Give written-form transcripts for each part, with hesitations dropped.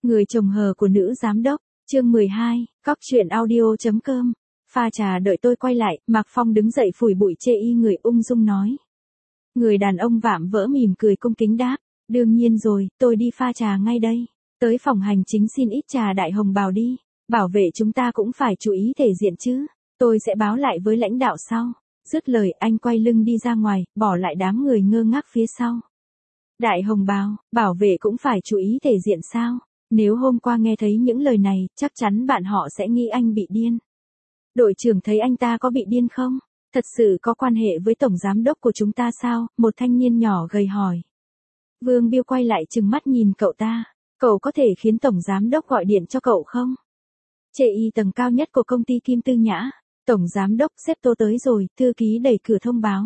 Người chồng hờ của nữ giám đốc, chương 12, Cóc truyện audio.com. Pha trà đợi tôi quay lại, Mạc Phong đứng dậy phủi bụi chê y người ung dung nói. Người đàn ông vạm vỡ mỉm cười cung kính đáp, đương nhiên rồi, tôi đi pha trà ngay đây. Tới phòng hành chính xin ít trà đại hồng bào đi, bảo vệ chúng ta cũng phải chú ý thể diện chứ, tôi sẽ báo lại với lãnh đạo sau. Dứt lời anh quay lưng đi ra ngoài, bỏ lại đám người ngơ ngác phía sau. Đại hồng bào, bảo vệ cũng phải chú ý thể diện sao? Nếu hôm qua nghe thấy những lời này, chắc chắn bạn họ sẽ nghĩ anh bị điên. Đội trưởng thấy anh ta có bị điên không? Thật sự có quan hệ với tổng giám đốc của chúng ta sao? Một thanh niên nhỏ gầy hỏi. Vương Biêu quay lại trừng mắt nhìn cậu ta. Cậu có thể khiến tổng giám đốc gọi điện cho cậu không? Chê y tầng cao nhất của công ty Kim Tư Nhã. Tổng giám đốc xếp tô tới rồi, thư ký đẩy cửa thông báo.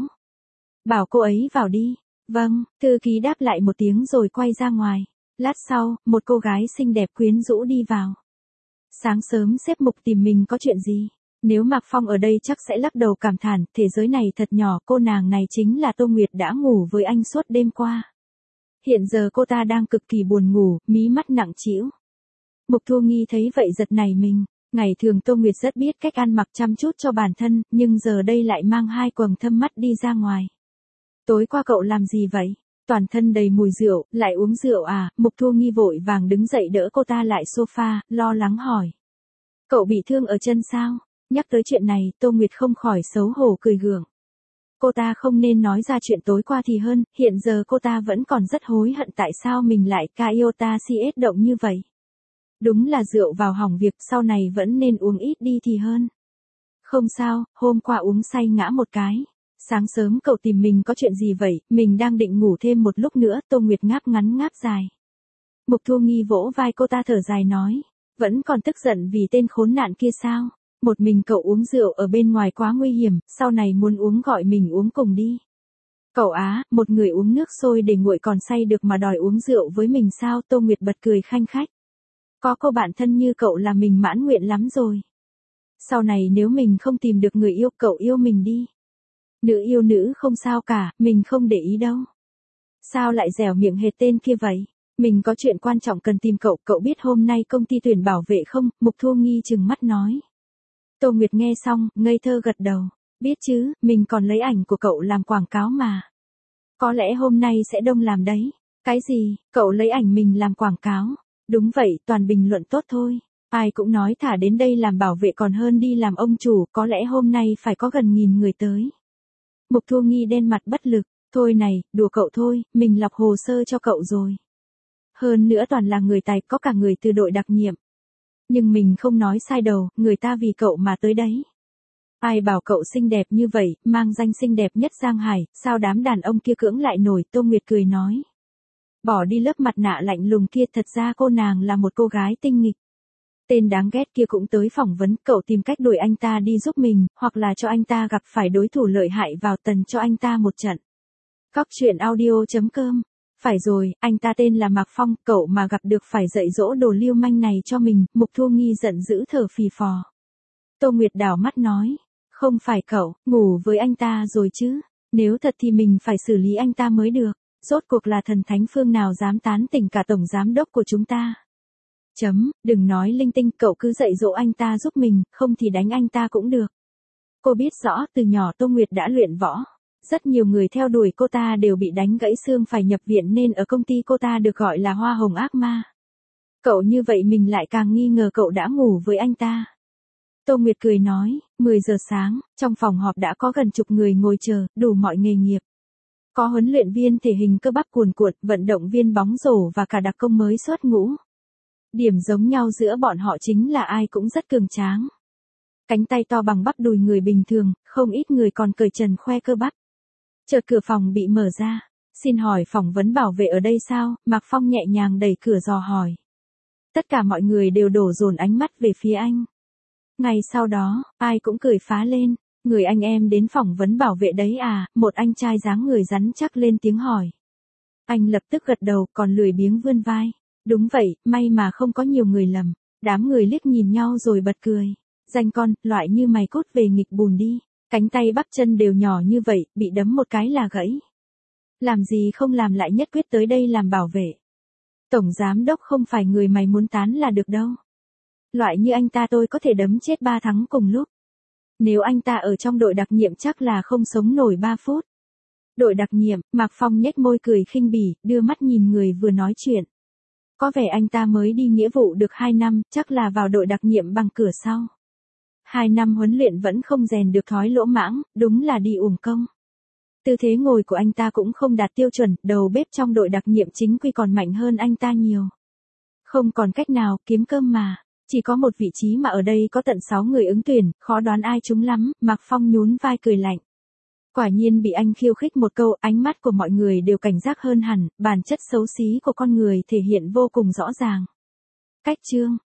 Bảo cô ấy vào đi. Vâng, thư ký đáp lại một tiếng rồi quay ra ngoài. Lát sau, một cô gái xinh đẹp quyến rũ đi vào. Sáng sớm sếp Mục tìm mình có chuyện gì? Nếu Mạc Phong ở đây chắc sẽ lắc đầu cảm thán, thế giới này thật nhỏ, cô nàng này chính là Tô Nguyệt đã ngủ với anh suốt đêm qua. Hiện giờ cô ta đang cực kỳ buồn ngủ, mí mắt nặng trĩu. Mục Thu Nghi thấy vậy giật nảy mình. Ngày thường Tô Nguyệt rất biết cách ăn mặc chăm chút cho bản thân, nhưng giờ đây lại mang hai quầng thâm mắt đi ra ngoài. Tối qua cậu làm gì vậy? Toàn thân đầy mùi rượu, lại uống rượu à? Mục Thu Nghi vội vàng đứng dậy đỡ cô ta lại sofa, lo lắng hỏi. Cậu bị thương ở chân sao? Nhắc tới chuyện này, Tô Nguyệt không khỏi xấu hổ cười gượng. Cô ta không nên nói ra chuyện tối qua thì hơn, hiện giờ cô ta vẫn còn rất hối hận tại sao mình lại Iota CS động như vậy. Đúng là rượu vào hỏng việc, sau này vẫn nên uống ít đi thì hơn. Không sao, hôm qua uống say ngã một cái. Sáng sớm cậu tìm mình có chuyện gì vậy? Mình đang định ngủ thêm một lúc nữa. Tô Nguyệt ngáp ngắn ngáp dài. Mục Thu Nghi vỗ vai cô ta thở dài nói. Vẫn còn tức giận vì tên khốn nạn kia sao? Một mình cậu uống rượu ở bên ngoài quá nguy hiểm, sau này muốn uống gọi mình uống cùng đi. Cậu á, một người uống nước sôi để nguội còn say được mà đòi uống rượu với mình sao? Tô Nguyệt bật cười khanh khách. Có cô bạn thân như cậu là mình mãn nguyện lắm rồi. Sau này nếu mình không tìm được người yêu, cậu yêu mình đi. Nữ yêu nữ không sao cả, mình không để ý đâu. Sao lại dẻo miệng hệt tên kia vậy? Mình có chuyện quan trọng cần tìm cậu, cậu biết hôm nay công ty tuyển bảo vệ không? Mục Thu Nghi trừng mắt nói. Tô Nguyệt nghe xong, ngây thơ gật đầu. Biết chứ, mình còn lấy ảnh của cậu làm quảng cáo mà. Có lẽ hôm nay sẽ đông làm đấy. Cái gì, cậu lấy ảnh mình làm quảng cáo? Đúng vậy, toàn bình luận tốt thôi. Ai cũng nói thả đến đây làm bảo vệ còn hơn đi làm ông chủ, có lẽ hôm nay phải có gần 1000 người tới. Mục Thu Nghi đen mặt bất lực, thôi này, đùa cậu thôi, mình lọc hồ sơ cho cậu rồi. Hơn nữa toàn là người tài, có cả người từ đội đặc nhiệm. Nhưng mình không nói sai đâu, người ta vì cậu mà tới đấy. Ai bảo cậu xinh đẹp như vậy, mang danh xinh đẹp nhất Giang Hải, sao đám đàn ông kia cưỡng lại nổi? Tô Nguyệt cười nói. Bỏ đi lớp mặt nạ lạnh lùng kia, thật ra cô nàng là một cô gái tinh nghịch. Tên đáng ghét kia cũng tới phỏng vấn, cậu tìm cách đuổi anh ta đi giúp mình, hoặc là cho anh ta gặp phải đối thủ lợi hại vào tần cho anh ta một trận. Cóc truyện audio.com. Phải rồi, anh ta tên là Mạc Phong, cậu mà gặp được phải dạy dỗ đồ lưu manh này cho mình. Mục Thu Nghi giận dữ thở phì phò. Tô Nguyệt đảo mắt nói. Không phải cậu, ngủ với anh ta rồi chứ. Nếu thật thì mình phải xử lý anh ta mới được. Rốt cuộc là thần thánh phương nào dám tán tỉnh cả tổng giám đốc của chúng ta. Đừng nói linh tinh, cậu cứ dạy dỗ anh ta giúp mình, không thì đánh anh ta cũng được. Cô biết rõ từ nhỏ Tô Nguyệt đã luyện võ. Rất nhiều người theo đuổi cô ta đều bị đánh gãy xương phải nhập viện nên ở công ty cô ta được gọi là hoa hồng ác ma. Cậu như vậy mình lại càng nghi ngờ cậu đã ngủ với anh ta. Tô Nguyệt cười nói, 10 giờ sáng, trong phòng họp đã có gần chục người ngồi chờ, đủ mọi nghề nghiệp. Có huấn luyện viên thể hình cơ bắp cuồn cuộn, vận động viên bóng rổ và cả đặc công mới xuất ngũ. Điểm giống nhau giữa bọn họ chính là ai cũng rất cường tráng. Cánh tay to bằng bắp đùi người bình thường, không ít người còn cởi trần khoe cơ bắp. Chợt cửa phòng bị mở ra. Xin hỏi phỏng vấn bảo vệ ở đây sao? Mạc Phong nhẹ nhàng đẩy cửa dò hỏi. Tất cả mọi người đều đổ dồn ánh mắt về phía anh. Ngay sau đó, ai cũng cười phá lên. Người anh em đến phỏng vấn bảo vệ đấy à? Một anh trai dáng người rắn chắc lên tiếng hỏi. Anh lập tức gật đầu còn lười biếng vươn vai. Đúng vậy, may mà không có nhiều người lầm. Đám người liếc nhìn nhau rồi bật cười. Danh con, loại như mày cút về nghịch bùn đi. Cánh tay bắp chân đều nhỏ như vậy, bị đấm một cái là gãy. Làm gì không làm lại nhất quyết tới đây làm bảo vệ. Tổng giám đốc không phải người mày muốn tán là được đâu. Loại như anh ta tôi có thể đấm chết 3 thắng cùng lúc. Nếu anh ta ở trong đội đặc nhiệm chắc là không sống nổi 3 phút. Đội đặc nhiệm, Mạc Phong nhếch môi cười khinh bỉ, đưa mắt nhìn người vừa nói chuyện. Có vẻ anh ta mới đi nghĩa vụ được 2 năm, chắc là vào đội đặc nhiệm bằng cửa sau. 2 năm huấn luyện vẫn không rèn được thói lỗ mãng, đúng là đi uổng công. Tư thế ngồi của anh ta cũng không đạt tiêu chuẩn, đầu bếp trong đội đặc nhiệm chính quy còn mạnh hơn anh ta nhiều. Không còn cách nào, kiếm cơm mà. Chỉ có một vị trí mà ở đây có tận 6 người ứng tuyển, khó đoán ai trúng lắm, Mạc Phong nhún vai cười lạnh. Quả nhiên bị anh khiêu khích một câu, ánh mắt của mọi người đều cảnh giác hơn hẳn, bản chất xấu xí của con người thể hiện vô cùng rõ ràng. Cách chương